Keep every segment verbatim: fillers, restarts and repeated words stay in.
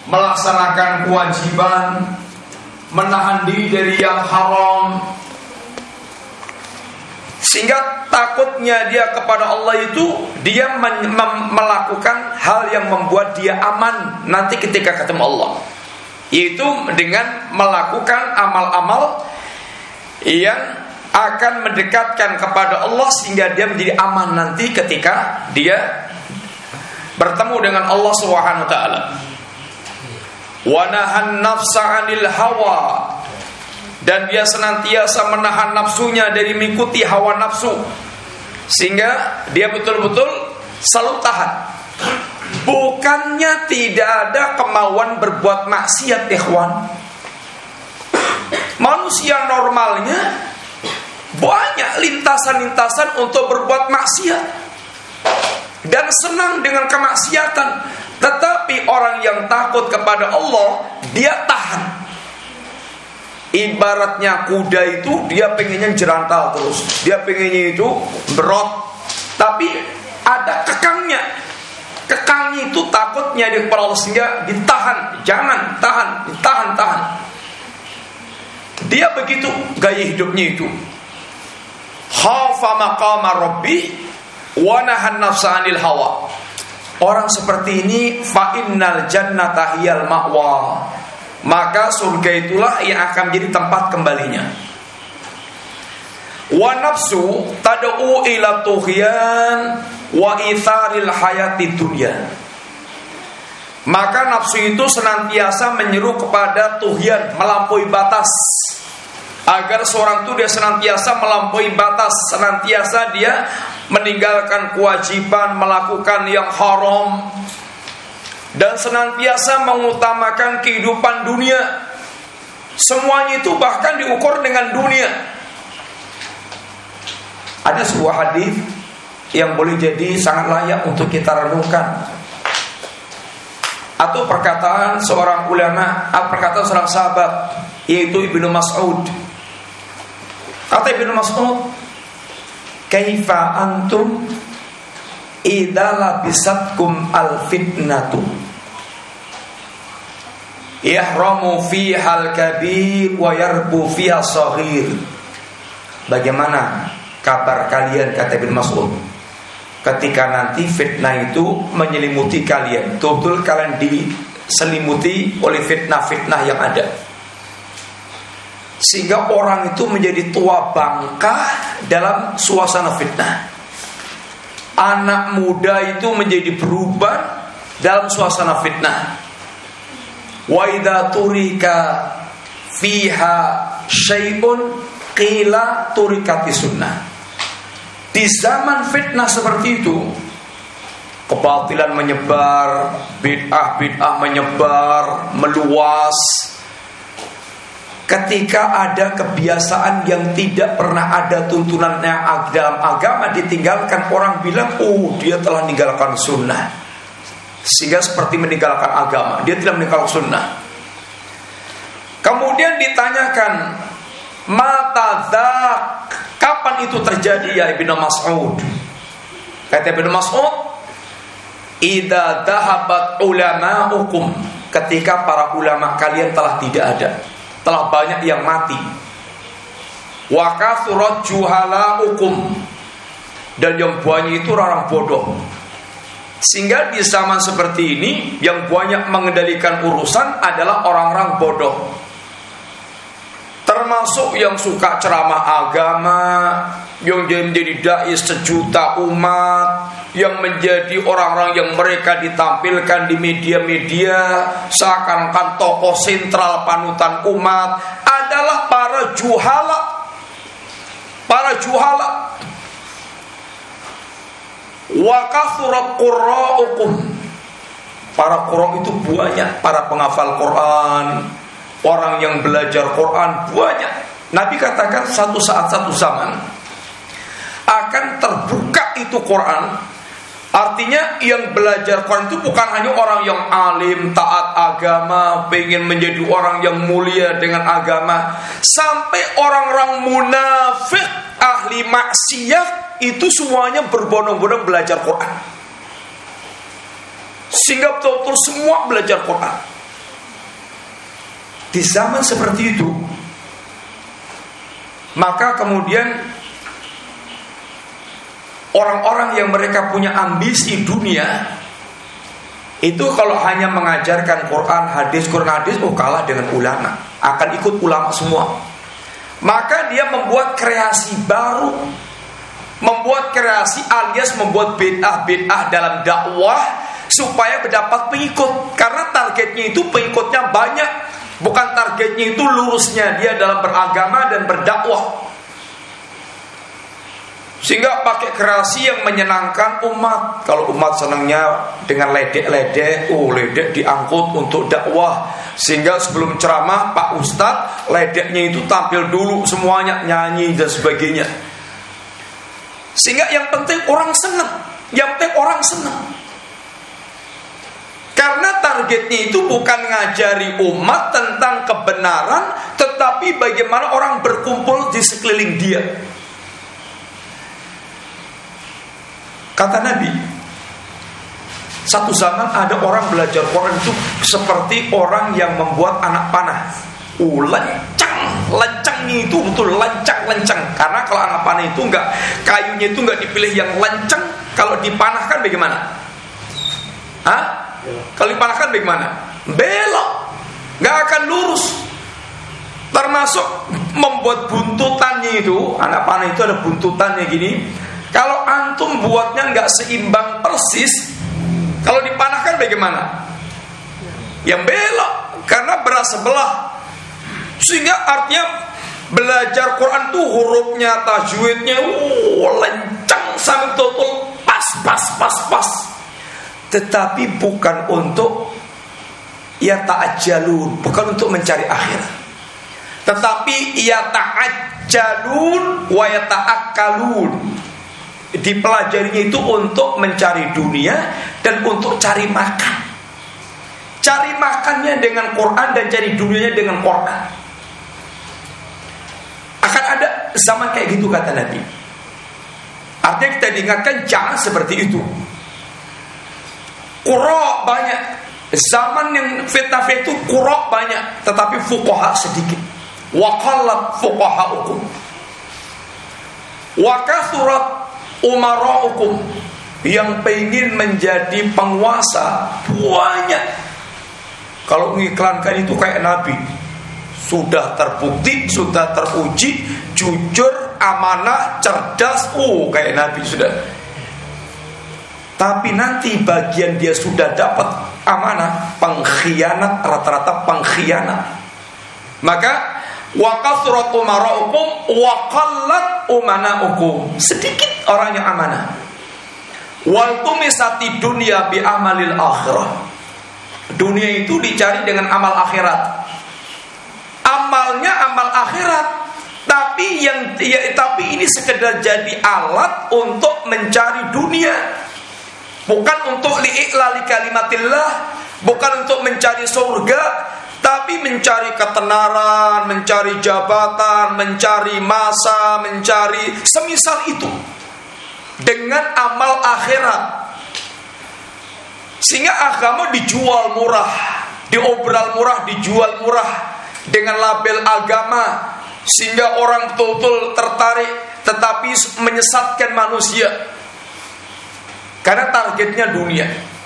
melaksanakan kewajiban, menahan diri dari yang haram, sehingga takutnya dia kepada Allah itu dia men- mem- melakukan hal yang membuat dia aman nanti ketika ketemu Allah, yaitu dengan melakukan amal-amal yang akan mendekatkan kepada Allah sehingga dia menjadi aman nanti ketika dia bertemu dengan Allah Subhanahu wa taala. Wa nahan nafsa 'anil hawa, dan dia senantiasa menahan nafsunya dari mengikuti hawa nafsu sehingga dia betul-betul selalu tahan. Bukannya tidak ada kemauan berbuat maksiat, ikhwan. Manusia normalnya banyak lintasan-lintasan untuk berbuat maksiat dan senang dengan kemaksiatan. Tetapi orang yang takut kepada Allah, dia tahan. Ibaratnya kuda itu, dia pengennya jerantal terus, dia pengennya itu berot, tapi ada kekangnya. Kekangnya itu takutnya dia kepada Allah sehingga ditahan. Jangan, tahan, ditahan, tahan. Dia begitu gaya hidupnya itu. Khafa maqama rabbi wa nahan nafsa 'anil hawa. Orang seperti ini fa innal jannata hiyal ma'wa, maka surga itulah yang akan menjadi tempat kembalinya. Wa nafsu tad'u ila tughyan wa itharil hayati dunya. Maka nafsu itu senantiasa menyeru kepada tughyan, melampaui batas. Agar seorang itu dia senantiasa melampaui batas, senantiasa dia meninggalkan kewajiban, melakukan yang haram, dan senantiasa mengutamakan kehidupan dunia. Semuanya itu bahkan diukur dengan dunia. Ada sebuah hadis yang boleh jadi sangat layak untuk kita renungkan, atau perkataan seorang ulama, atau perkataan seorang sahabat, yaitu Ibnu Mas'ud. Kata Ibnu Mas'ud, kaifa antum idza labisatkum al-fitnatu yahramu fiha al-kabir wa yarbu fiha as-saghir. Bagaimana kabar kalian, kata Ibnu Mas'ud, ketika nanti fitnah itu menyelimuti kalian, betul-betul kalian diselimuti oleh fitnah-fitnah yang ada, sehingga orang itu menjadi tua bangka dalam suasana fitnah. Anak muda itu menjadi berubah dalam suasana fitnah. Wa idza turika fiha syai'un qila turikati sunnah. Di zaman fitnah seperti itu, kebatilan menyebar, bid'ah-bid'ah menyebar, meluas. Ketika ada kebiasaan yang tidak pernah ada tuntunannya dalam agama ditinggalkan, orang bilang, oh dia telah meninggalkan sunnah, sehingga seperti meninggalkan agama, dia tidak meninggalkan sunnah. Kemudian ditanyakan, mata dzak, kapan itu terjadi ya Ibnu Mas'ud? Kata Ibnu Mas'ud, idza dhahabat ulama'ukum, ketika para ulama kalian telah tidak ada, telah banyak yang mati. Wa kathurat juhalaukum, dan yang banyak itu orang bodoh. Sehingga di zaman seperti ini yang banyak mengendalikan urusan adalah orang-orang bodoh. Termasuk yang suka ceramah agama, yang menjadi dai sejuta umat, yang menjadi orang-orang yang mereka ditampilkan di media-media seakan-akan tokoh sentral panutan umat, adalah para juhala. Para juhala. Wa kathurat qurra'ukum, para qurra itu banyak, para penghafal Quran, orang yang belajar Quran banyak. Nabi katakan satu saat satu zaman akan terbuka itu Quran. Artinya yang belajar Quran itu bukan hanya orang yang alim, taat agama, pengen menjadi orang yang mulia dengan agama, sampai orang-orang munafik, ahli maksiat, itu semuanya berbondong-bondong belajar Quran. Sehingga betul-betul semua belajar Quran. di zaman seperti itu, maka kemudian orang-orang yang mereka punya ambisi dunia itu kalau hanya mengajarkan Quran, hadis, Quran, hadis, oh kalah dengan ulama, akan ikut ulama semua. Maka dia membuat kreasi baru, membuat kreasi alias membuat bid'ah-bid'ah dalam dakwah supaya mendapat pengikut. Karena targetnya itu pengikutnya banyak, bukan targetnya itu lurusnya dia dalam beragama dan berdakwah. Sehingga pakai kreasi yang menyenangkan umat. Kalau umat senangnya dengan ledek-ledek, oh ledek diangkut untuk dakwah. Sehingga sebelum ceramah Pak Ustadz, ledeknya itu tampil dulu semuanya, nyanyi dan sebagainya. Sehingga yang penting orang senang, yang penting orang senang. Karena targetnya itu bukan ngajari umat tentang kebenaran, tetapi bagaimana orang berkumpul di sekeliling dia. Kata Nabi, satu zaman ada orang belajar Quran itu seperti orang yang membuat anak panah. Uh, lancang, lancangnya itu betul lancang-lancang. Karena kalau anak panah itu enggak, kayunya itu enggak dipilih yang lancang. Kalau dipanahkan bagaimana? Hah? Kalau dipanahkan bagaimana? Belok, enggak akan lurus. Termasuk membuat buntutannya itu, anak panah itu ada buntutannya gini. Kalau antum buatnya nggak seimbang persis, kalau dipanahkan bagaimana? Yang belok, karena berat sebelah. Sehingga artinya belajar Quran tuh hurufnya, tajwidnya, uh, lencang sampai total pas, pas, pas, pas. Tetapi bukan untuk ya ta'ajjalun, bukan untuk mencari akhirat. Tetapi ya ta'ajjalun wa ya ta'akkalun. Dipelajarinya itu untuk mencari dunia dan untuk cari makan. Cari makannya dengan Quran dan cari dunianya dengan Quran. Akan ada zaman kayak gitu kata Nabi. Artinya kita diingatkan jangan seperti itu. Qura banyak. Zaman yang fitnah itu qura banyak, tetapi fuqaha sedikit. Wa qallat fuqahaukum. Wa kathurat umaraukum, yang pengen menjadi penguasa banyak. Kalau mengiklankan itu kayak Nabi, sudah terbukti, sudah teruji, jujur, amanah, cerdas, oh kayak Nabi sudah. Tapi nanti bagian dia sudah dapat amanah, pengkhianat, rata-rata pengkhianat. Maka wa kasrat umaraukum wa qallat umanaukum, sedikit orang yang amanah. Wal tumisati dunya bi amalil akhirah, dunia itu dicari dengan amal akhirat. Amalnya amal akhirat, tapi yang ya, tapi ini sekedar jadi alat untuk mencari dunia, bukan untuk li'i'lali kalimatillah, bukan untuk mencari surga, tapi mencari ketenaran, mencari jabatan, mencari masa, mencari semisal itu dengan amal akhirat. Sehingga agama dijual murah, diobral murah, dijual murah dengan label agama, sehingga orang betul-betul tertarik, tetapi menyesatkan manusia karena targetnya dunia.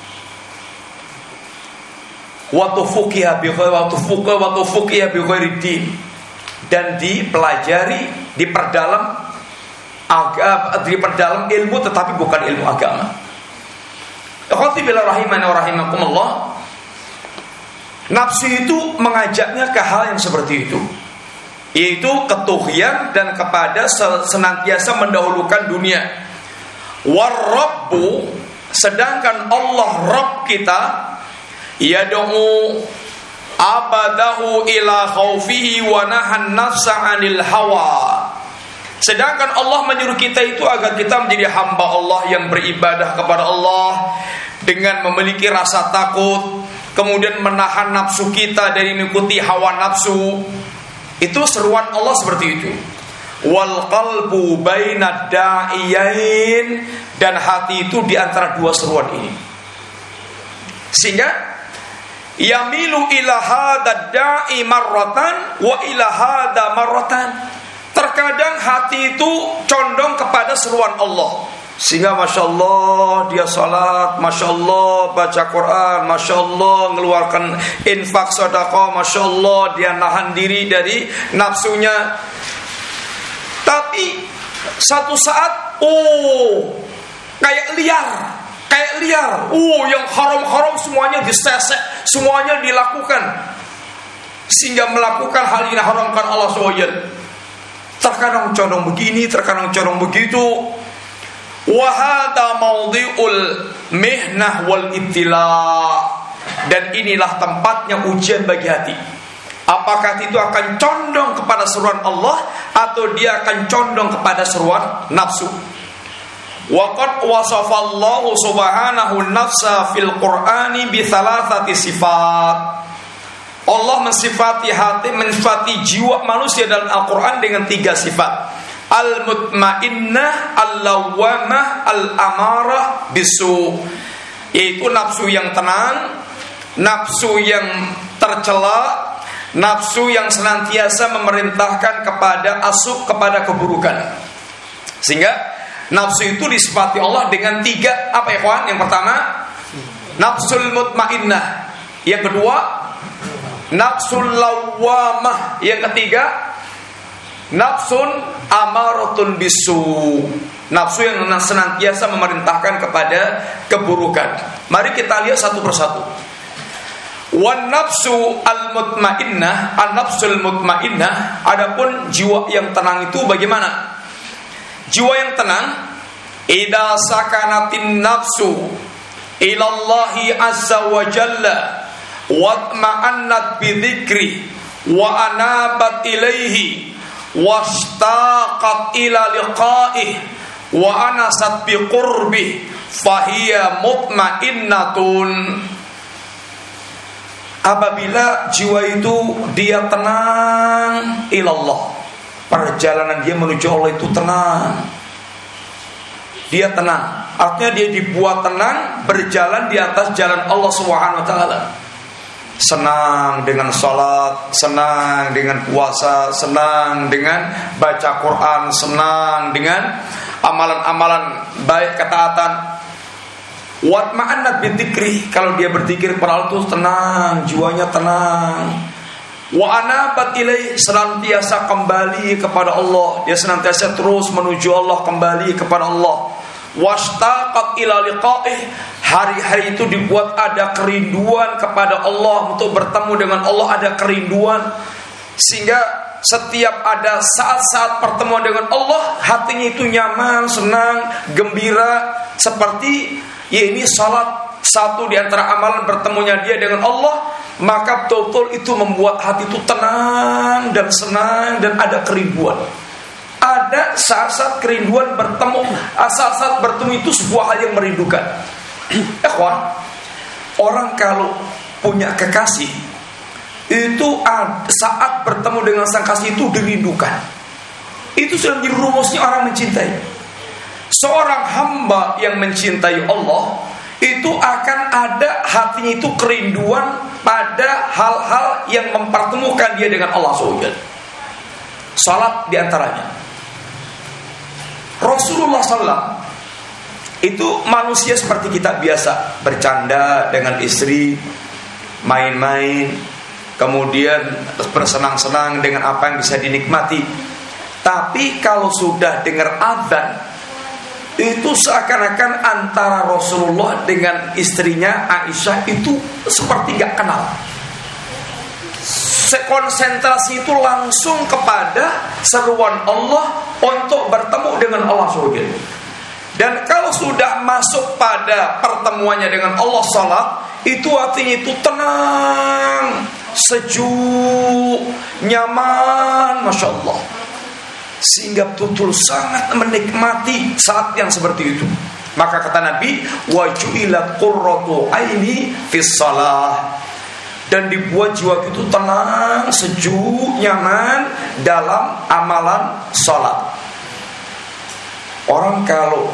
Waktu fuqiyah bi waktu fuqiyah waktu fuqiyah bi ghairi, dan dipelajari, diperdalam agama, diperdalam ilmu tetapi bukan ilmu agama. Ikhwati billah rahimani wa rahimakumullah. Nafsu itu mengajaknya ke hal yang seperti itu, yaitu ketughyan dan kepada senantiasa mendahulukan dunia. War-rabbu, sedangkan Allah Rabb kita yad'u abadahu ila khaufihi wa nahan nafsa 'anil hawa. Sedangkan Allah menyuruh kita itu agar kita menjadi hamba Allah yang beribadah kepada Allah dengan memiliki rasa takut, kemudian menahan nafsu kita dari mengikuti hawa nafsu. Itu seruan Allah seperti itu. Wal qalbu bainad da'iyain, dan hati itu di antara dua seruan ini. Sehingga yamilu ila hadad da'i marratan wa ila hada marratan. Terkadang hati itu condong kepada seruan Allah, sehingga Masya Allah dia salat, Masya Allah baca Quran, Masya Allah ngeluarkan infak sedekah, Masya Allah dia nahan diri dari nafsunya. Tapi satu saat, oh kayak liar, kayak liar, oh yang haram-haram semuanya disesek, semuanya dilakukan, sehingga melakukan hal yang diharamkan Allah subhanahu wa taala. Terkadang condong begini, terkadang condong begitu. Wa hadza mawdhi'ul mihnah wal ibtila. Dan inilah tempatnya ujian bagi hati. Apakah itu akan condong kepada seruan Allah atau dia akan condong kepada seruan nafsu? Wa qad wasafallahu subhanahu nafsa fil Qur'ani bi thalathati sifat. Allah mensifati hati, mensifati jiwa manusia dalam Al-Quran dengan tiga sifat: al-mutmainnah, al-lawwamah, al-amarah bisu. Yaitu nafsu yang tenang, nafsu yang tercela, nafsu yang senantiasa memerintahkan kepada asuk, kepada keburukan. Sehingga nafsu itu disifati Allah dengan tiga, apa ya kawan? Yang pertama, nafsul mutmainnah. Yang kedua, nafsul lawwamah. Yang ketiga, nafsun amaratun bisu. Nafsu yang senantiasa memerintahkan kepada keburukan. Mari kita lihat satu persatu. Wan nafsu al mutmainnah, an nafsul mutmainnah. Adapun jiwa yang tenang itu bagaimana? Jiwa yang tenang, idza sakanatin nafsu ilallahi azza wa jalla watma'annat bidzikri wa anabat ilaihi washtaqat ila liqa'ih wa anasat biqurbih fahiya mutmainnatun. Apabila jiwa itu dia tenang ilallah, perjalanan dia menuju Allah itu tenang, dia tenang, artinya dia dibuat tenang berjalan di atas jalan Allah subhanahu wa taala. Senang dengan sholat, senang dengan puasa, senang dengan baca Quran, senang dengan amalan-amalan baik, ketaatan. Watma'annat bidzikri, kalau dia berzikir kepada Allah itu tenang, jiwanya tenang. Wa anabat ilaih, senantiasa kembali kepada Allah, dia senantiasa terus menuju Allah, kembali kepada Allah. Washtaqat ila liqa'ih, hari-hari itu dibuat ada kerinduan kepada Allah, untuk bertemu dengan Allah ada kerinduan, sehingga setiap ada saat-saat pertemuan dengan Allah, hatinya itu nyaman, senang, gembira. Seperti ya ini salat, satu di antara amalan bertemunya dia dengan Allah, maka betul-betul itu membuat hati itu tenang dan senang dan ada kerinduan. Ada saat-saat kerinduan bertemu, saat-saat bertemu itu sebuah hal yang merindukan. Ikhwan, orang kalau punya kekasih itu saat bertemu dengan sang kasih itu dirindukan. Itu sudah menjadi rumusnya orang mencintai. Seorang hamba yang mencintai Allah itu akan ada hatinya itu kerinduan pada hal-hal yang mempertemukan dia dengan Allah subhanahu wa taala. Salat diantaranya. Rasulullah sallallahu alaihi wasallam itu manusia seperti kita biasa, bercanda dengan istri, main-main, kemudian bersenang-senang dengan apa yang bisa dinikmati. Tapi kalau sudah dengar azan, itu seakan-akan antara Rasulullah dengan istrinya Aisyah itu seperti gak kenal. Konsentrasi itu langsung kepada seruan Allah untuk bertemu dengan Allah subhanahu wa taala. Dan kalau sudah masuk pada pertemuannya dengan Allah, salat, itu hatinya itu tenang, sejuk, nyaman, Masya Allah, sehingga betul-betul sangat menikmati saat yang seperti itu. Maka kata Nabi, wa ju'ilat qurratu aini fis shalah, dan dibuat jiwa itu tenang, sejuk, nyaman dalam amalan sholat. Orang kalau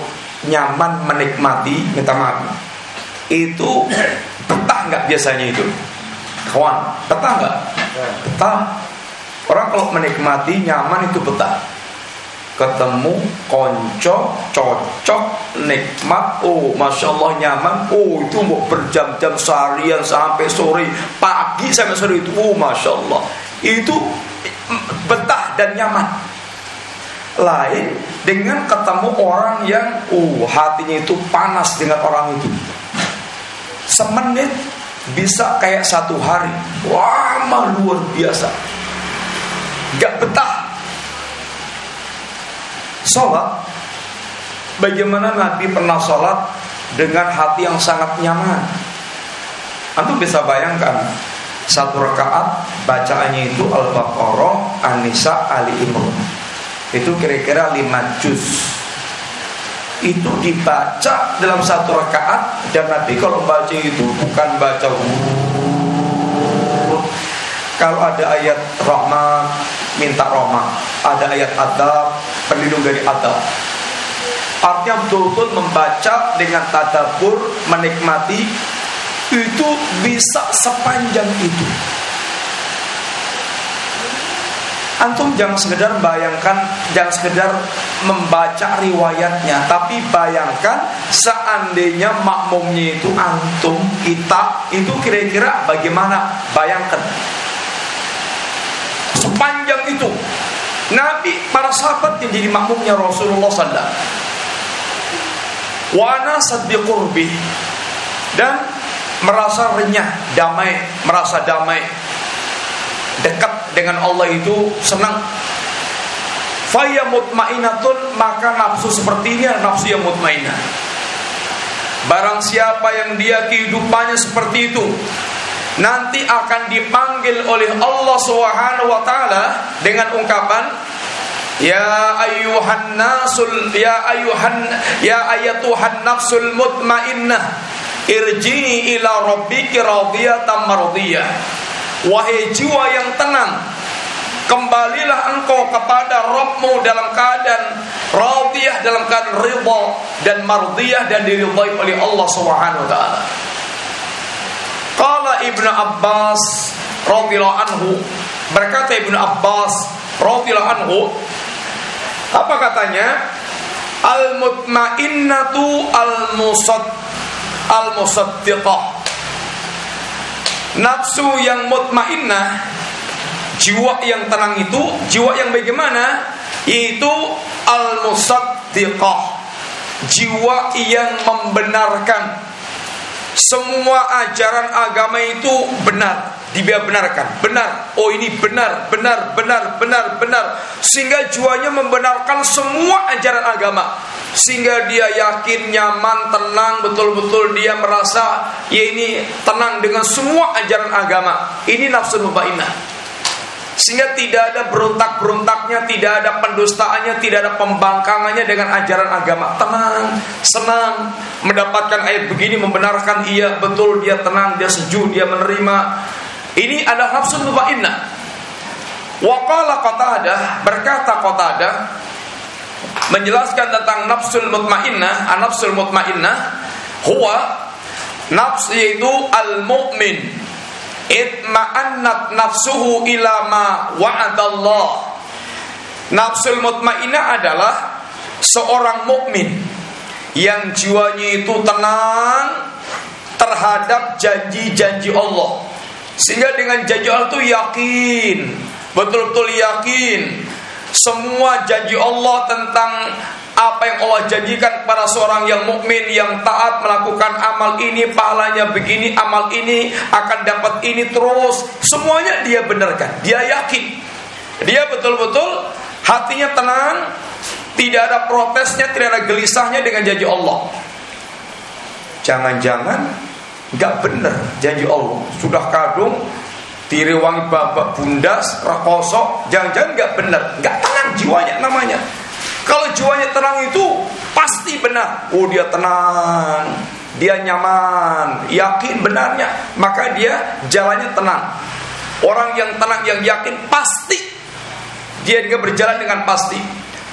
nyaman menikmati, minta maaf, itu betah nggak biasanya itu? Kawan, betah nggak? Betah. Orang kalau menikmati nyaman itu betah. Ketemu konco cocok nikmat, oh masya Allah nyaman, oh itu mau berjam-jam seharian sampai sore, pagi sampai sore itu, oh masya Allah itu betah dan nyaman. Lain dengan ketemu orang yang uh hatinya itu panas dengan orang itu, semenit bisa kayak satu hari, wah mah luar biasa, gak betah. Sholat, bagaimana Nabi pernah sholat dengan hati yang sangat nyaman. Antum bisa bayangkan satu rakaat bacaannya itu Al-Baqarah, An-Nisa, Ali Imran. Itu kira-kira lima juz. Itu dibaca dalam satu rakaat. Dan Nabi kalau baca itu bukan baca huruf. Kalau ada ayat rahmat, minta rahmat. Ada ayat adab, perlindung dari adab. Artinya betul-betul membaca dengan tadabbur, menikmati. Itu bisa sepanjang itu. Antum jangan sekedar bayangkan, jangan sekedar membaca riwayatnya, tapi bayangkan seandainya makmumnya itu antum, kita, itu kira-kira bagaimana? Bayangkan sepanjang itu. Nabi, para sahabat yang jadi makmumnya Rasulullah sallallahu alaihi wasallam. Wa ana saddiqurbi, dan merasa renyah, damai, merasa damai, dekat dengan Allah itu senang. Faya mutmainatun, maka nafsu seperti ini adalah nafsu yang mutmainah. Barang siapa yang dia kehidupannya seperti itu, nanti akan dipanggil oleh Allah Subhanahu wa taala dengan ungkapan ya ayyuhan nasul ya ayyuhan ya ayatuhan nafsul mutmainnah irji'i ila rabbiki radiyatan mardiyah. Wahai jiwa yang tenang, kembalilah engkau kepada Rabbmu dalam keadaan radiyah, dalam keadaan ridha, dan mardiyah, dan diridhai oleh Allah Subhanahu wa taala. Qala Ibnu Abbas radhiyallahu anhu, berkata Ibnu Abbas radhiyallahu anhu, apa katanya? Al-mutmainnatu al-musad al-musaddiqah. Nafsu yang mutmainnah, jiwa yang tenang itu, jiwa yang bagaimana? Yaitu al-musaddiqah, jiwa yang membenarkan semua ajaran agama itu benar, dia benarkan, benar. Oh ini benar, benar, benar, benar, benar. Sehingga jiwanya membenarkan semua ajaran agama, sehingga dia yakin, nyaman, tenang, betul-betul dia merasa ya ini tenang dengan semua ajaran agama. Ini nafsu mutmainnah. Sehingga tidak ada berontak-berontaknya, tidak ada pendustaannya, tidak ada pembangkangannya dengan ajaran agama. Tenang, senang, mendapatkan ayat begini, membenarkan, iya betul, dia tenang, dia sejuk, dia menerima. Ini adalah nafsu mutmainnah. Wa qala Qatadah, berkata Qatadah menjelaskan tentang nafsul mutmainnah, an-nafsul mutmainnah huwa nafs, yaitu al-mu'min itma'annat nafsuhu ila ma wa'adallah. Nafsul mutmainnah adalah seorang mukmin yang jiwanya itu tenang terhadap janji-janji Allah, sehingga dengan janji Allah itu yakin, betul-betul yakin semua janji Allah tentang apa yang Allah janjikan kepada seorang yang mukmin yang taat, melakukan amal ini pahalanya begini, amal ini akan dapat ini, terus semuanya dia benarkan, dia yakin, dia betul-betul hatinya tenang, tidak ada protesnya, tidak ada gelisahnya dengan janji Allah. Jangan-jangan nggak benar janji Allah, sudah kadung diriwangi babak bundas, rakosok, jangan-jangan nggak benar, nggak tenang jiwanya namanya. Kalau jiwanya tenang itu pasti benar. Oh dia tenang, dia nyaman, yakin benarnya, maka dia jalannya tenang. Orang yang tenang, yang yakin, pasti dia juga berjalan dengan pasti.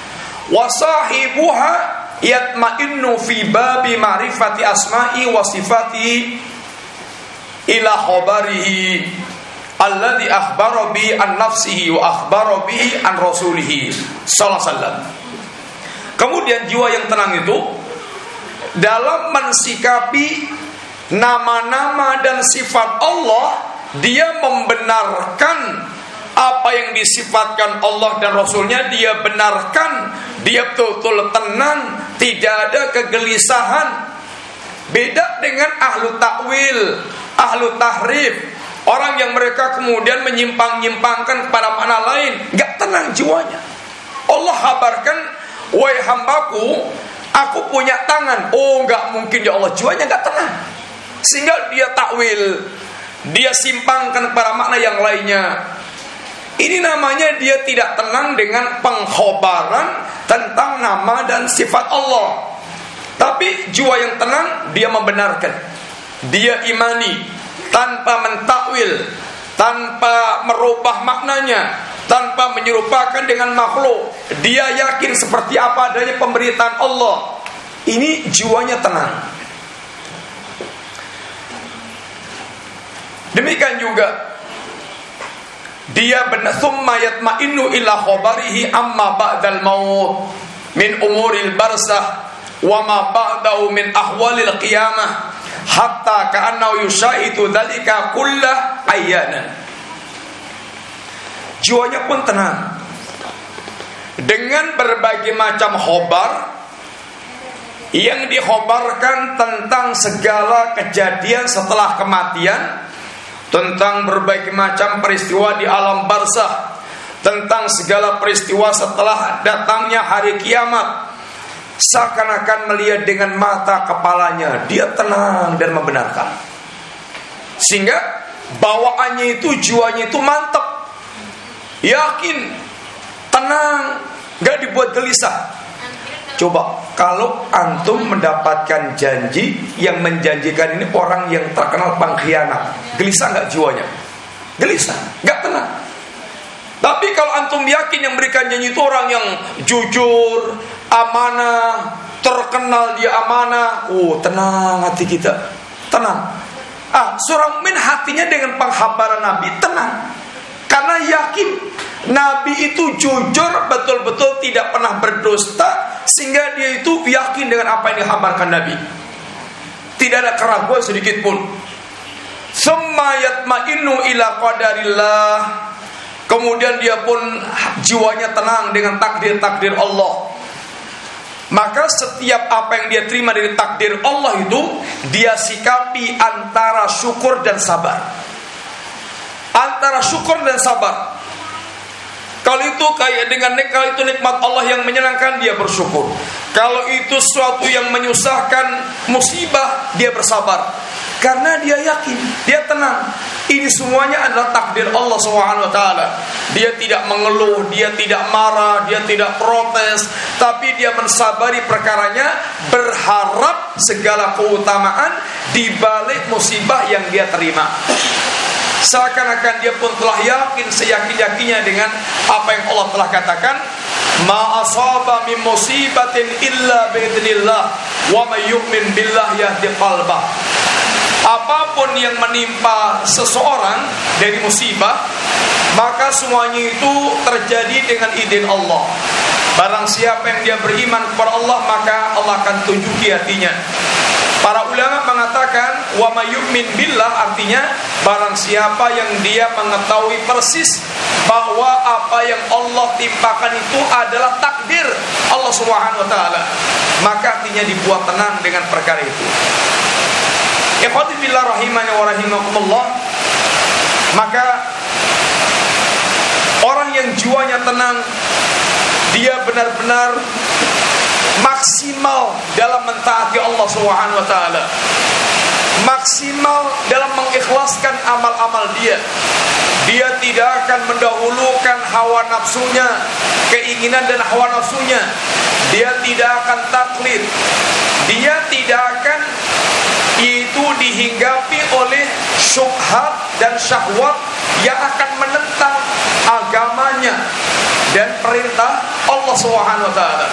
Wasahibuha yatma'innu fi babi ma'rifati asma'i wa sifati ila khabarihi alladhi akhbara bi an nafsihi wa akhbara bi an rasulihi sallallahu alaihi wasallam. Kemudian jiwa yang tenang itu dalam mensikapi nama-nama dan sifat Allah, dia membenarkan apa yang disifatkan Allah dan Rasulnya, dia benarkan, dia betul-betul tenang, tidak ada kegelisahan. Beda dengan ahlu takwil, ahlu tahrif, orang yang mereka kemudian menyimpang-nyimpangkan kepada makna lain, gak tenang jiwanya. Allah kabarkan, wahai hambaku, aku punya tangan. Oh, gak mungkin ya Allah, jiwanya gak tenang, sehingga dia takwil, dia simpangkan kepada makna yang lainnya. Ini namanya dia tidak tenang dengan pengkhabaran tentang nama dan sifat Allah. Tapi jiwa yang tenang, dia membenarkan, dia imani tanpa mentakwil, tanpa merubah maknanya, tanpa menyerupakan dengan makhluk. Dia yakin seperti apa adanya pemberitaan Allah. Ini jiwanya tenang. Demikian juga dia benar summa yatma'innu ila khabarihi amma ba'dal maut min umuril barzakh wa ma ba'dahu min ahwalil qiyamah hatta ka'annahu yushahidu dzalika kullah ayyana. Jiwanya pun tenang dengan berbagai macam khabar yang dikhabarkan tentang segala kejadian setelah kematian, tentang berbagai macam peristiwa di alam barzakh, tentang segala peristiwa setelah datangnya hari kiamat. Seakan-akan melihat dengan mata kepalanya, dia tenang dan membenarkan, sehingga bawaannya itu, jiwanya itu mantap, yakin, tenang, gak dibuat gelisah. Coba kalau antum mendapatkan janji, yang menjanjikan ini orang yang terkenal pengkhianat, gelisah gak jiwanya? Gelisah, gak tenang. Tapi kalau antum yakin yang berikan janji itu orang yang jujur, amanah, terkenal dia amanah, oh tenang hati kita, tenang. Ah, seorang mukmin hatinya dengan penghabaran Nabi tenang, karena yakin Nabi itu jujur, betul-betul tidak pernah berdusta, sehingga dia itu yakin dengan apa yang dikabarkan Nabi. Tidak ada keraguan sedikit pun. Summa yatma'innu ila qadarillah. Kemudian dia pun jiwanya tenang dengan takdir-takdir Allah. Maka setiap apa yang dia terima dari takdir Allah itu, dia sikapi antara syukur dan sabar. Antara syukur dan sabar. Kalau itu kayak dengan kalau itu nikmat Allah yang menyenangkan, dia bersyukur. Kalau itu sesuatu yang menyusahkan, musibah, dia bersabar. Karena dia yakin, dia tenang. Ini semuanya adalah takdir Allah subhanahu wa taala. Dia tidak mengeluh, dia tidak marah, dia tidak protes, tapi dia mensabari perkaranya, berharap segala keutamaan di balik musibah yang dia terima. Seakan-akan dia pun telah yakin seyakin-yakinnya dengan apa yang Allah telah katakan, ma asaba min musibatin illa biidznillah wa may yu'min billah yahdi qalbah. Apapun yang menimpa seseorang dari musibah, maka semuanya itu terjadi dengan izin Allah. Barang siapa yang dia beriman kepada Allah, maka Allah akan tunjuki hatinya. Para ulama mengatakan wa may yu'min billah, artinya barang siapa yang dia mengetahui persis bahwa apa yang Allah timpakan itu adalah takdir Allah Subhanahu wa taala, maka hatinya dibuat tenang dengan perkara itu. Ikhwati fillah rahimani wa rahimakumullah. Maka orang yang jiwanya tenang, dia benar-benar maksimal dalam mentaati Allah Subhanahu wa taala, maksimal dalam mengikhlaskan amal-amal dia. Dia tidak akan mendahulukan hawa nafsunya, keinginan dan hawa nafsunya. Dia tidak akan taklid. Dia tidak akan itu dihinggapi oleh syubhat dan syahwat yang akan menentang agamanya dan perintah Allah Subhanahu wa taala.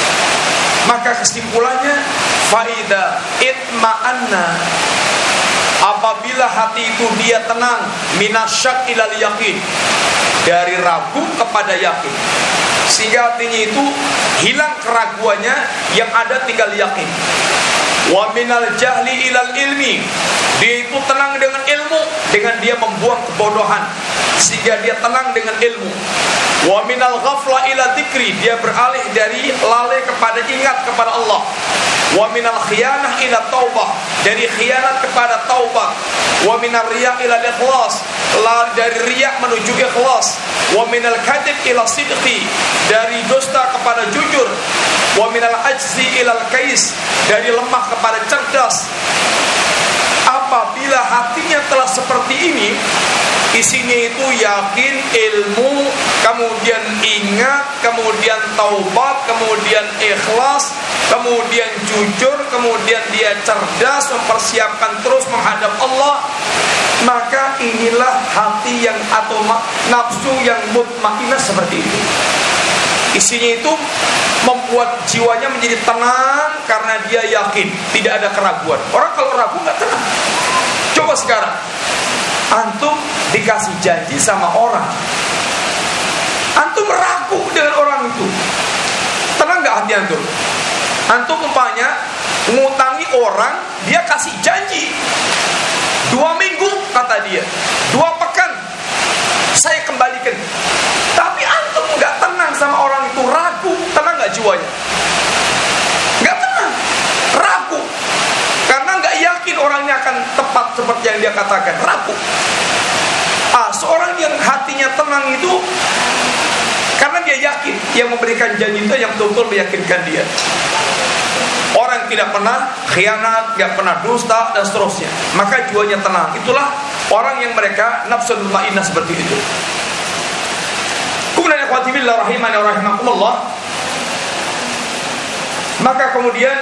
Maka kesimpulannya, faida itma'anna Apabila hati itu dia tenang, minasyak ilal yakin, dari ragu kepada yakin, sehingga hatinya itu hilang keraguannya, yang ada tinggal yakin. Wa minal jahli ilal ilmi, dia itu tenang dengan ilmu, dengan dia membuang kebodohan, sehingga dia tenang dengan ilmu. Wa minal ghafla ila dzikri, dia beralih dari lalai kepada ingat kepada Allah. Wa minal khiyanah ila taubah, dari khianat kepada taubat. Wa minar riya ila ikhlas, dari riya menuju ikhlas. Wa minal kadhib ila sidqi, dari dusta kepada jujur. Wa minal ajzi ila kais, dari lemah kepada cerdas. Apabila hatinya telah seperti ini, isinya itu yakin, ilmu, kemudian ingat, kemudian taubat, kemudian ikhlas, kemudian jujur, kemudian dia cerdas, mempersiapkan terus menghadap Allah, maka inilah hati yang atau nafsu yang mutmainnah seperti itu. Isinya itu membuat jiwanya menjadi tenang karena dia yakin, tidak ada keraguan. Orang kalau ragu nggak tenang. Coba sekarang antum dikasih janji sama orang, antum ragu dengan orang itu, tenang nggak hati antum? Antum umpamanya ngutangi orang, dia kasih janji dua minggu kata dia, dua pekan saya kembalikan, tapi antum nggak tenang sama orang itu, ragu, tenang nggak jiwanya? Nggak tenang, ragu, karena nggak yakin orangnya akan tepat seperti yang dia katakan, ragu. Ah, seorang yang hatinya tenang itu karena dia yakin, yang memberikan janji itu yang betul-betul meyakinkan dia. Orang tidak pernah khianat, tidak pernah dusta dan seterusnya, maka jiwanya tenang. Itulah orang yang mereka nafsul mutmainnah seperti itu. Kemudian ikhwati billah rahimani wa rahimakumullah, maka kemudian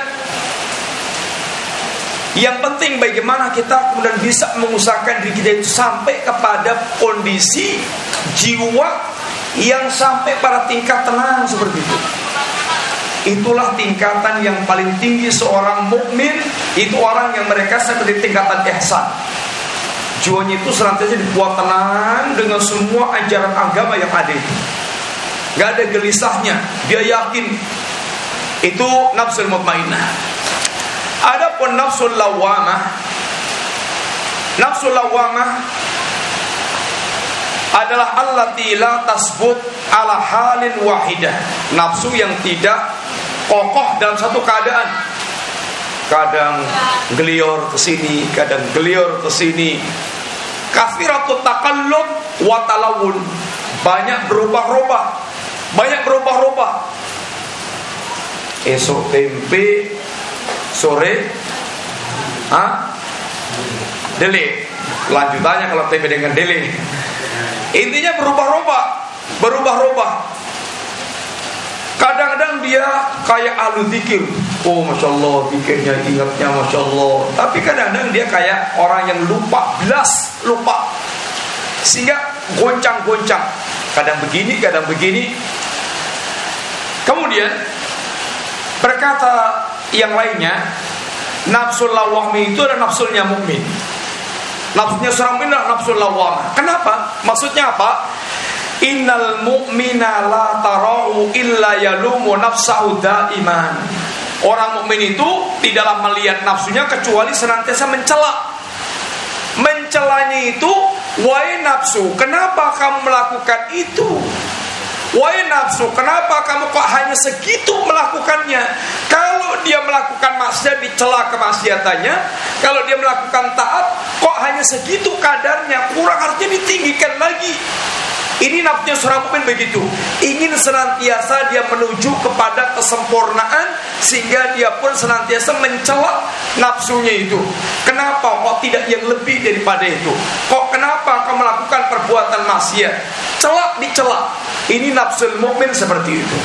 yang penting bagaimana kita kemudian bisa mengusahakan diri kita itu sampai kepada kondisi jiwa yang sampai pada tingkat tenang seperti itu. Itulah tingkatan yang paling tinggi seorang mukmin. Itu orang yang mereka seperti tingkatan ihsan. Jiwanya itu senantiasa dibuat tenang dengan semua ajaran agama yang ada itu. Gak ada gelisahnya, dia yakin. Itu nafsul mutmainnah. Adapun nafsul lawamah, nafsul lawamah adalah allati la tasbut ala halin wahidah, nafsu yang tidak kokoh dalam satu keadaan. Kadang gelior ke sini, kadang gelior ke sini. Kafiratut takallub wa talawun, banyak berubah-ubah, banyak berubah-ubah. Esok tempe, sore ah dele. Lanjutannya kalau tempe dengan dele. Intinya berubah-ubah, berubah-ubah. Kadang-kadang dia kayak ahlu zikir, oh masya Allah zikirnya, ingatnya masya Allah. Tapi kadang-kadang dia kayak orang yang lupa, belas lupa, sehingga goncang-goncang, kadang begini, kadang begini. Kemudian berkata yang lainnya, nafsul lawwamah itu adalah nafsulnya mukmin. Nafsunya seorang mukmin adalah nafsul lawwamah. Kenapa? Maksudnya apa? Innal mu'mina la tarau illa yalumu nafsahu daiman. Orang mukmin itu tidak melihat nafsunya kecuali senantiasa mencela. Mencelanya itu, wahai nafsu, kenapa kamu melakukan itu? Wahai nafsu, kenapa kamu kok hanya segitu melakukannya? Kalau dia melakukan maksiat, dicela kemaksiatannya. Kalau dia melakukan taat, kok hanya segitu kadarnya, kurang, harusnya ditinggikan lagi. Ini nafsunya seorang mukmin begitu, ingin senantiasa dia menuju kepada kesempurnaan, sehingga dia pun senantiasa mencela nafsunya itu. Kenapa kok tidak yang lebih daripada itu? Kok kenapa kau melakukan perbuatan maksiat? Celak dicela. Ini nafsul mukmin seperti itu.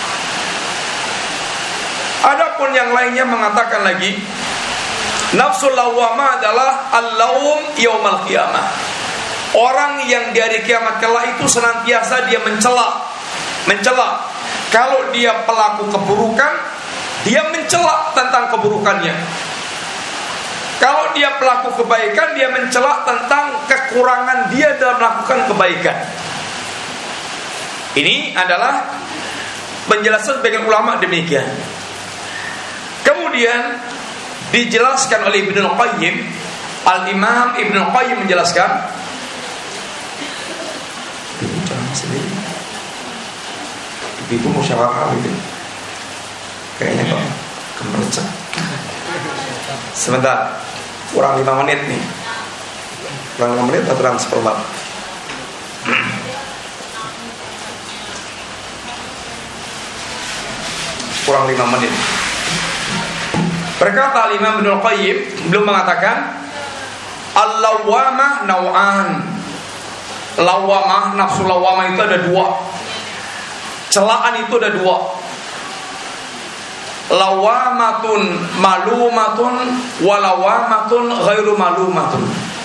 Adapun yang lainnya mengatakan lagi, nafsul lawwamah adalah al-lawm yaumal qiyamah. Orang yang dari kiamat kelak itu senantiasa dia mencela, mencela. Kalau dia pelaku keburukan, dia mencela tentang keburukannya. Kalau dia pelaku kebaikan, dia mencela tentang kekurangan dia dalam melakukan kebaikan. Ini adalah penjelasan sebagian ulama demikian. Kemudian dijelaskan oleh Ibnu Qayyim, Al-Imam Ibnu Qayyim menjelaskan, ibu musyawarah gitu. Kayaknya kok kemercek. Sebentar, kurang lima menit nih. Kurang lima menit atau kurang seperempat? Kurang lima menit. Berkata Imam Ibnu Qayyim, belum mengatakan al-lawamah naw'an. Lawamah, nafsu lawamah itu ada dua. Celaan itu ada dua. Lawamatun malumatun walawamatun ghairu malumatun.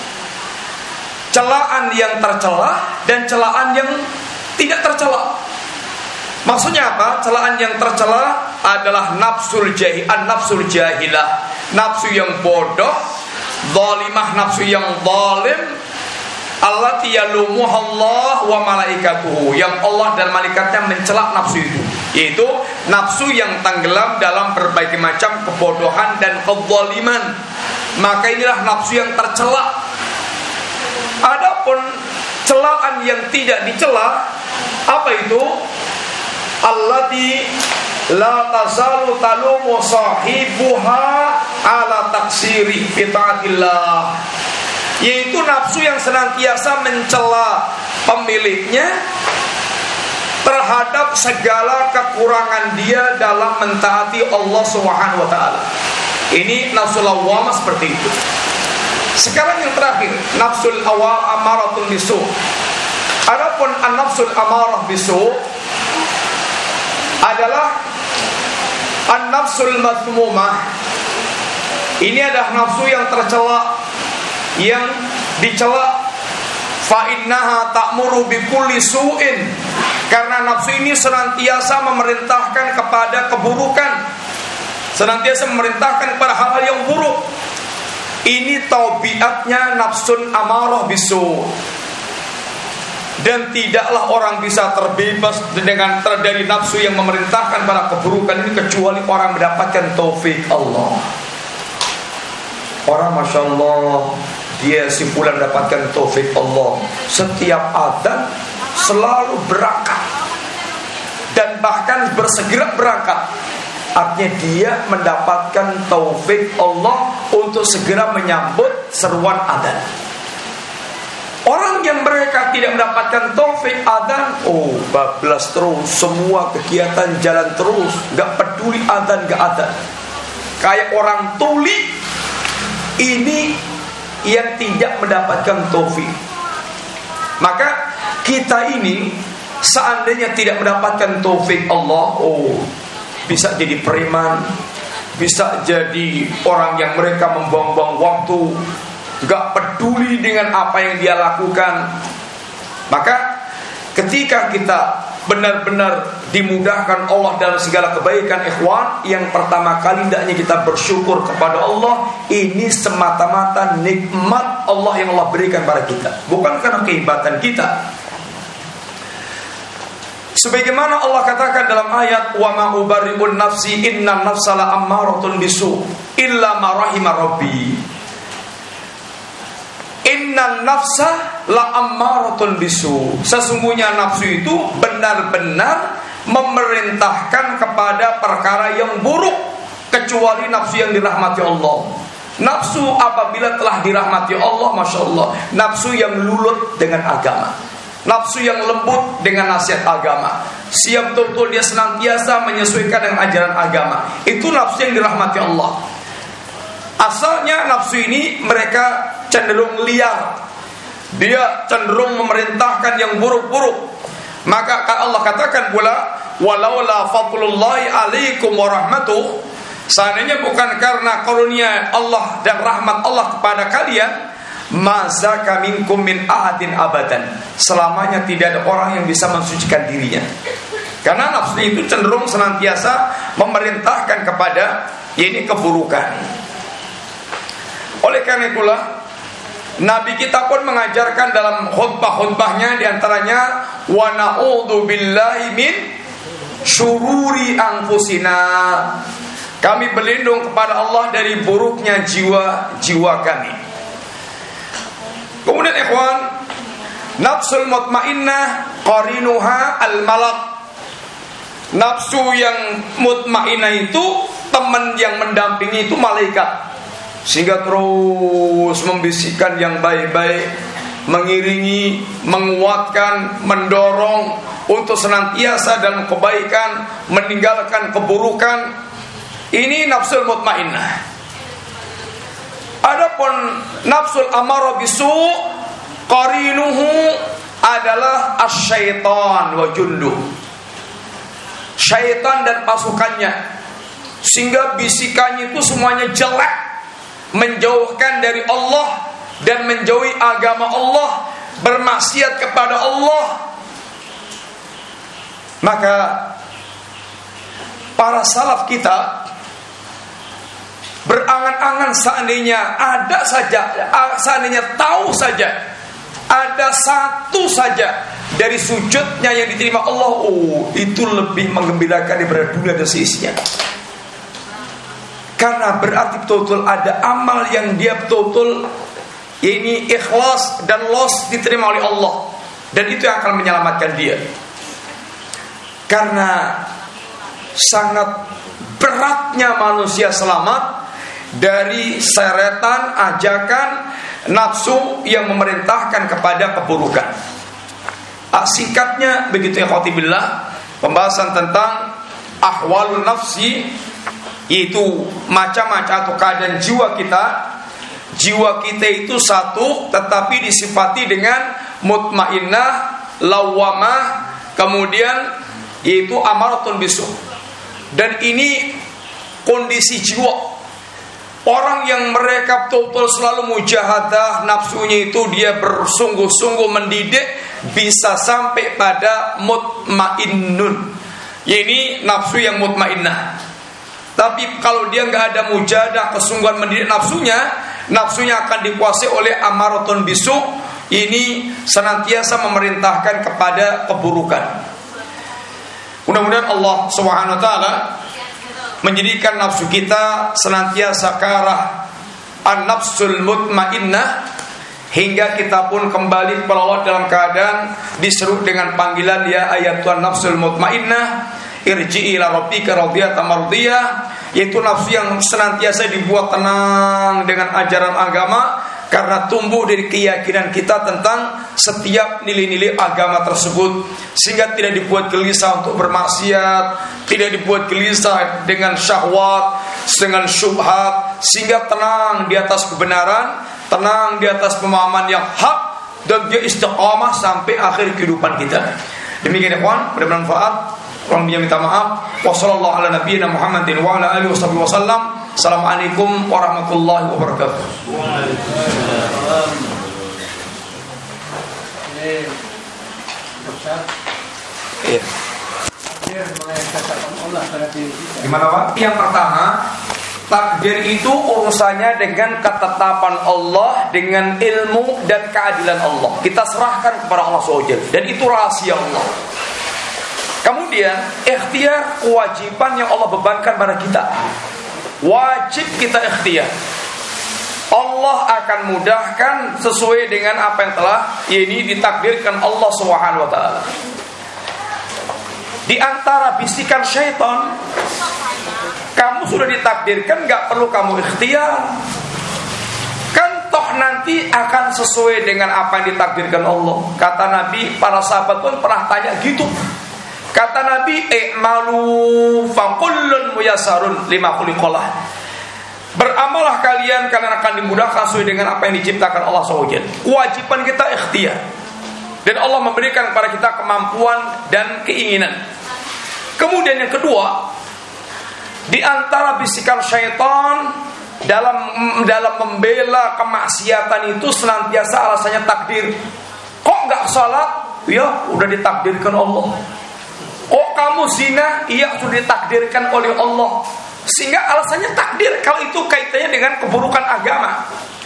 Celaan yang tercela dan celaan yang tidak tercela. Maksudnya apa? Celaan yang tercela adalah nafsul jahil, an-nafsul jahilah, nafsu yang bodoh, zalimah, nafsu yang zalim, allati yalumuha Allah wa malaikatuhu, yang Allah dan malaikatnya mencela nafsu itu, yaitu nafsu yang tenggelam dalam berbagai macam kebodohan dan kezaliman. Maka inilah nafsu yang tercela. Adapun celaan yang tidak dicela, apa itu? Allati la tazalu talumu sahibuha ala taksiri fi taatillah, yaitu nafsu yang senantiasa mencela pemiliknya terhadap segala kekurangan dia dalam mentaati Allah Subhanahu wa taala. Ini nafsul lawwamah seperti itu. Sekarang yang terakhir, nafsul awal amaratun bisu. Adapun an-nafsul amarah bisu adalah an-nafsul mazmumah. Ini adalah nafsu yang tercela, yang dicela. Fa innaha ta'muru bi kulli su'in, karena nafsu ini senantiasa memerintahkan kepada keburukan, senantiasa memerintahkan kepada hal-hal yang buruk. Ini tabiatnya nafsun amarah bisu. Dan tidaklah orang bisa terbebas dengan dari nafsu yang memerintahkan pada keburukan ini kecuali orang mendapatkan taufik Allah. Orang Masya Allah, dia simpulan mendapatkan taufik Allah. Setiap adzan selalu berangkat, dan bahkan bersegera berangkat. Artinya dia mendapatkan taufik Allah untuk segera menyambut seruan adzan. Orang yang mereka tidak mendapatkan taufik adzan, oh bablas terus, semua kegiatan jalan terus, gak peduli adzan gak adzan. Kayak orang tuli, ini yang tidak mendapatkan taufik. Maka kita ini seandainya tidak mendapatkan taufik Allah, oh bisa jadi preman, bisa jadi orang yang mereka membuang-buang waktu, gak peduli dengan apa yang dia lakukan. Maka ketika kita benar-benar dimudahkan Allah dalam segala kebaikan, ikhwan, yang pertama kali hendaknya kita bersyukur kepada Allah. Ini semata-mata nikmat Allah yang Allah berikan pada kita, bukan karena kehebatan kita. Sebagaimana Allah katakan dalam ayat, wa ma ubarri'un nafsi inna nafsa la ammaratun bisu illa ma rahima rabbi. Inna nafsa la ammaratun bisu. Sesungguhnya nafsu itu benar-benar memerintahkan kepada perkara yang buruk, kecuali nafsu yang dirahmati Allah. Nafsu apabila telah dirahmati Allah, Masya Allah, nafsu yang lulut dengan agama, nafsu yang lembut dengan nasihat agama, siap betul-betul dia senantiasa menyesuaikan dengan ajaran agama, itu nafsu yang dirahmati Allah. Asalnya nafsu ini mereka cenderung liar, dia cenderung memerintahkan yang buruk-buruk. Maka Allah katakan pula, walaula fadlullahi alaikum warahmatuh, seandainya bukan karena karunia Allah dan rahmat Allah kepada kalian, mazaka minkum min ahadin abadan, selamanya tidak ada orang yang bisa mensucikan dirinya. Karena nafsu itu cenderung senantiasa memerintahkan kepada ini keburukan. Oleh karena itulah Nabi kita pun mengajarkan dalam khutbah-khutbahnya, diantaranya wa na'udzu billahi min syururi anfusina. Kami berlindung kepada Allah dari buruknya jiwa-jiwa kami. Kemudian ikhwan, nafsul mutmainnah qarinuha al-malak. Nafsu yang mutmainnah itu teman yang mendampingi itu malaikat, sehingga terus membisikkan yang baik-baik, mengiringi, menguatkan, mendorong untuk senantiasa dalam kebaikan, meninggalkan keburukan. Ini nafsul mutmainnah. Adapun nafsul amarah bisu qarinuhu adalah asyaitan wa junduh. Syaitan dan pasukannya, sehingga bisikannya itu semuanya jelek, menjauhkan dari Allah dan menjauhi agama Allah, bermaksiat kepada Allah. Maka para salaf kita berangan-angan seandainya ada saja, seandainya tahu saja ada satu saja dari sujudnya yang diterima Allah, oh itu lebih menggembirakan daripada dunia dan seisinya. Karena berarti betul-betul ada amal yang dia betul-betul ini ikhlas dan los diterima oleh Allah, dan itu yang akan menyelamatkan dia. Karena sangat beratnya manusia selamat dari seretan ajakan nafsu yang memerintahkan kepada keburukan. Ah, singkatnya begitu ya khotibillah, pembahasan tentang ahwalun nafsi, yaitu macam-macam atau keadaan jiwa kita. Jiwa kita itu satu, tetapi disifati dengan mutmainnah, lawamah, kemudian yaitu amaratun bisu. Dan ini kondisi jiwa orang yang mereka betul-betul selalu mujahadah nafsunya, itu dia bersungguh-sungguh mendidik bisa sampai pada mutmainnun, ini nafsu yang mutmainnah. Tapi kalau dia nggak ada mujahadah, kesungguhan mendidik nafsunya, nafsunya akan dikuasai oleh amaratun bisu, ini senantiasa memerintahkan kepada keburukan. Mudah-mudahan Allah Subhanahu wa taala menjadikan nafsu kita senantiasa ke arah an-nafsul mutmainnah, hingga kita pun kembali kepada Allah dalam keadaan diseru dengan panggilan ya ayyatuhan nafsul mutmainnah irji'i ila rabbika radiyatan mardiyah, yaitu nafsu yang senantiasa dibuat tenang dengan ajaran agama, karena tumbuh dari keyakinan kita tentang setiap nilai-nilai agama tersebut, sehingga tidak dibuat gelisah untuk bermaksiat, tidak dibuat gelisah dengan syahwat, dengan syubhat, sehingga tenang di atas kebenaran, tenang di atas pemahaman yang hak, dan dia istiqamah sampai akhir kehidupan kita. Demikian ikhwan, bermanfaat. Kurang lebihnya minta maaf. Wassallallahu ala nabiyyina Muhammadin wa ala alihi wasallam. Assalamualaikum warahmatullahi wabarakatuh. Gimana Pak? Yang pertama, takdir itu urusannya dengan ketetapan Allah, dengan ilmu dan keadilan Allah. Kita serahkan kepada Allah subhanahu wa taala, dan itu rahasia Allah. Kemudian ikhtiar, kewajiban yang Allah bebankan pada kita, wajib kita ikhtiar. Allah akan mudahkan sesuai dengan apa yang telah ini ditakdirkan Allah subhanahu wa taala. Di antara bisikan syaitan, kamu sudah ditakdirkan, gak perlu kamu ikhtiar, kan toh nanti akan sesuai dengan apa yang ditakdirkan Allah. Kata Nabi, para sahabat pun pernah tanya gitu. Kata Nabi, i'malu fakullun muyassarun lima khuliqalah. Beramalah kalian, kalian akan dimudahkan sesuai dengan apa yang diciptakan Allah subhanahu wa taala. Kewajiban kita ikhtiar, dan Allah memberikan kepada kita kemampuan dan keinginan. Kemudian yang kedua, di antara bisikan syaitan dalam dalam membela kemaksiatan itu senantiasa alasannya takdir. Kok nggak salat? Ya, udah ditakdirkan Allah. Kok kamu zina? Iya, sudah ditakdirkan oleh Allah. Sehingga alasannya takdir, kalau itu kaitannya dengan keburukan agama.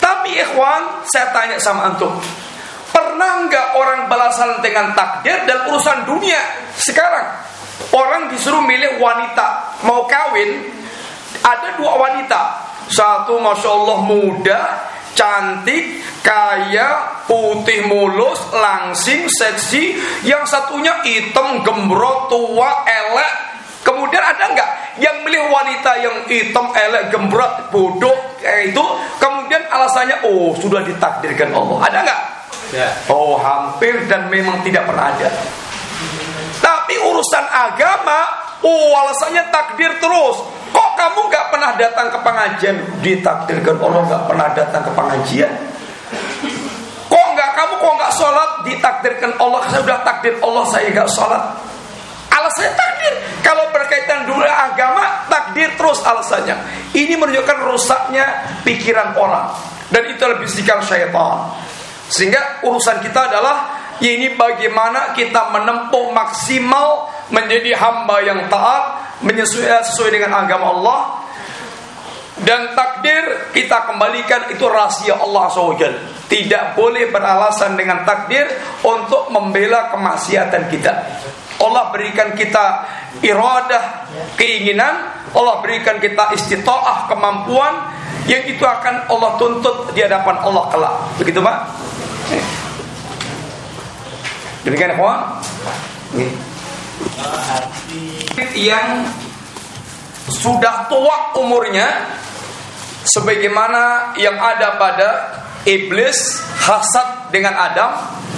Tapi ikhwan, saya tanya sama antum, pernah nggak orang balasan dengan takdir dan urusan dunia? Sekarang orang disuruh milih wanita, mau kawin, ada dua wanita, satu masya Allah muda, cantik, kaya, putih mulus, langsing, seksi. Yang satunya hitam, gembrot, tua, elek. Kemudian ada nggak yang milih wanita yang hitam, elek, gembrot, bodoh kayak itu? Kemudian alasannya, oh sudah ditakdirkan Allah. Ada nggak? Ya. Oh hampir dan memang tidak pernah ada. Tapi urusan agama, oh alasannya takdir terus. Kok kamu nggak pernah datang ke pengajian? Ditakdirkan Allah nggak pernah datang ke pengajian. Kok nggak kamu kok nggak sholat? Ditakdirkan Allah, saya sudah takdir Allah saya nggak sholat. Alasannya takdir. Kalau berkaitan dunia agama, takdir terus alasannya. Ini menunjukkan rusaknya pikiran orang, dan itu lebih bisikan syaitan. Sehingga urusan kita adalah ini bagaimana kita menempuh maksimal menjadi hamba yang taat, menyesuaikan sesuai dengan agama Allah. Dan takdir kita kembalikan itu rahasia Allah subhanahu wa taala. Tidak boleh beralasan dengan takdir untuk membela kemaksiatan kita. Allah berikan kita iradah, keinginan. Allah berikan kita istita'ah, kemampuan, yang itu akan Allah tuntut di hadapan Allah kelak. Begitu Pak? Demikian kawan. Yang sudah tua umurnya, sebagaimana yang ada pada iblis hasad dengan Adam,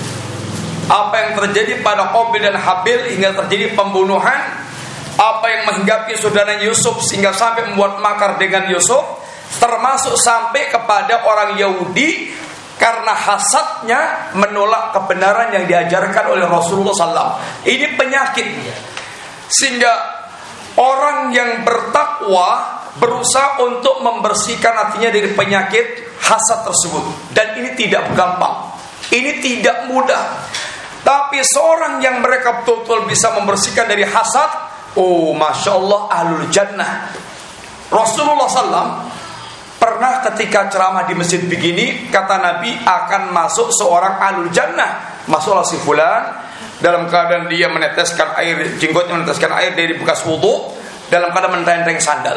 apa yang terjadi pada Qabil dan Habil hingga terjadi pembunuhan, apa yang menghinggapi saudara Yusuf sehingga sampai membuat makar dengan Yusuf, termasuk sampai kepada orang Yahudi karena hasadnya menolak kebenaran yang diajarkan oleh Rasulullah sallallahu alaihi wasallam. Ini penyakit, sehingga orang yang bertakwa berusaha untuk membersihkan hatinya dari penyakit hasad tersebut. Dan ini tidak gampang, ini tidak mudah. Tapi seorang yang mereka betul-betul bisa membersihkan dari hasad, oh masya Allah, ahlul jannah. Rasulullah sallallahu alaihi wasallam pernah ketika ceramah di masjid begini, kata Nabi, akan masuk seorang ahlul jannah. Masuklah si fulan dalam keadaan dia meneteskan air, jenggotnya meneteskan air dari bekas wudu, dalam keadaan menenteng sandal.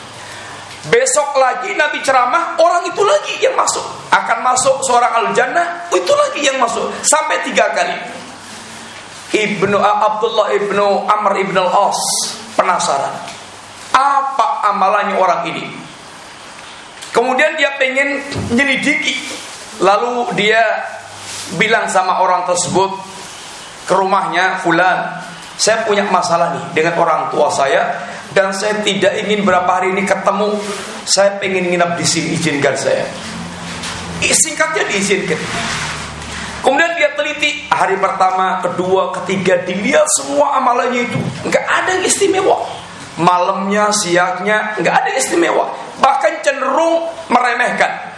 Besok lagi Nabi ceramah, orang itu lagi yang masuk. Akan masuk seorang ahlul jannah, itu lagi yang masuk. Sampai tiga kali. Ibnu Abdullah ibnu Amr ibn al-As penasaran, apa amalannya orang ini. Kemudian dia pengen nyelidiki. Lalu dia bilang sama orang tersebut ke rumahnya, fulan, saya punya masalah nih dengan orang tua saya, dan saya tidak ingin berapa hari ini ketemu. Saya pengen nginap di sini, izinkan saya. Singkatnya diizinkan. Kemudian dia teliti hari pertama, kedua, ketiga, dilihat semua amalannya itu nggak ada yang istimewa. Malamnya, siangnya nggak ada yang istimewa, bahkan cenderung meremehkan.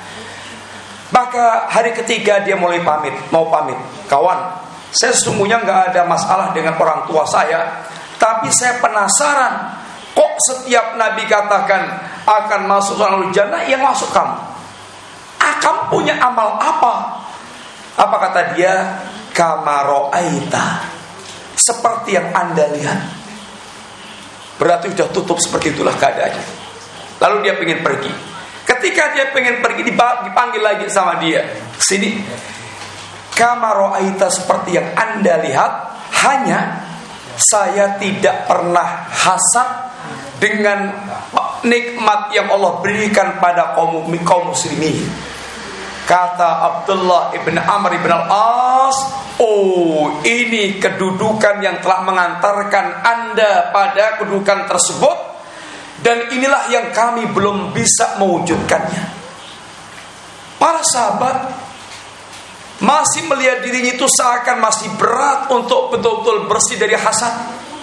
Maka hari ketiga dia mulai pamit, mau pamit. Kawan, saya sesungguhnya nggak ada masalah dengan orang tua saya, tapi saya penasaran, kok setiap Nabi katakan akan masuk surga jannah, yang masuk kamu. Ah, kamu punya amal apa? Apa kata dia? Kamaro aita, seperti yang anda lihat. Berarti sudah tutup, seperti itulah keadaannya. Lalu dia pengen pergi. Ketika dia pengen pergi, dipanggil lagi sama dia, sini. Kamaro aita, seperti yang anda lihat, hanya saya tidak pernah hasad dengan nikmat yang Allah berikan pada kaum kaum muslimin. Kata Abdullah ibn Amr ibn al-As, oh ini kedudukan yang telah mengantarkan anda pada kedudukan tersebut, dan inilah yang kami belum bisa mewujudkannya. Para sahabat masih melihat dirinya itu seakan masih berat untuk betul-betul bersih dari hasad.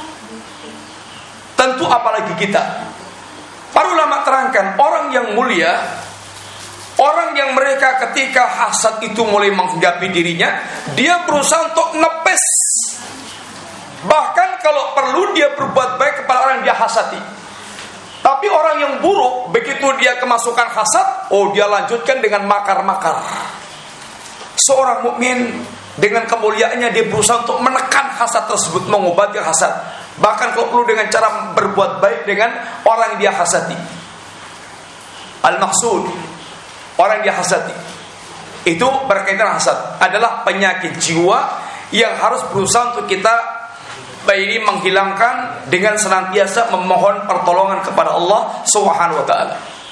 Tentu apalagi kita. Para ulama terangkan, orang yang mulia, orang yang mereka ketika hasad itu mulai menghinggapi dirinya, dia berusaha untuk nepes. Bahkan kalau perlu dia berbuat baik kepada orang yang dia hasati. Tapi orang yang buruk, begitu dia kemasukan hasad, oh dia lanjutkan dengan makar-makar. Seorang mukmin dengan kemuliaannya dia berusaha untuk menekan hasad tersebut, mengobati hasad. Bahkan kalau perlu dengan cara berbuat baik dengan orang yang dia hasadi. Al-maksud, orang yang dia hasadi, itu berkaitan hasad adalah penyakit jiwa yang harus berusaha untuk kita ini menghilangkan dengan senantiasa memohon pertolongan kepada Allah Subhanahu wa taala.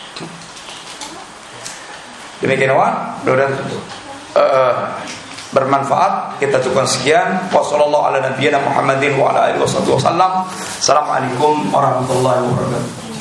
Demikian kawan, mudah-mudahan uh, bermanfaat. Kita cukupkan sekian. Wassallallahu ala nabiyyina Muhammadin wa ala alihi wasallam. Assalamualaikum warahmatullahi wabarakatuh.